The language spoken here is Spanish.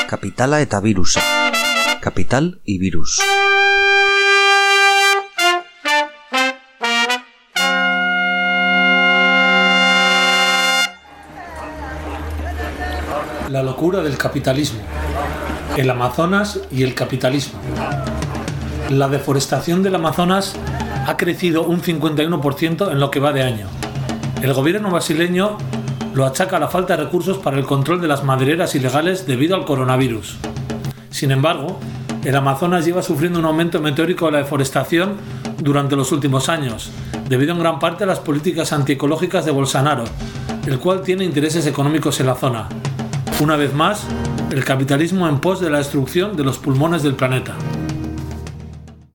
Kapitala eta virusa. Capital y virus. La locura del capitalismo. El Amazonas y el capitalismo. La deforestación del Amazonas ha crecido un 51% en lo que va de año. El gobierno brasileño lo achaca a la falta de recursos para el control de las madereras ilegales debido al coronavirus. Sin embargo, el Amazonas lleva sufriendo un aumento meteórico de la deforestación durante los últimos años, debido en gran parte a las políticas antiecológicas de Bolsonaro, el cual tiene intereses económicos en la zona. Una vez más, el capitalismo en pos de la destrucción de los pulmones del planeta.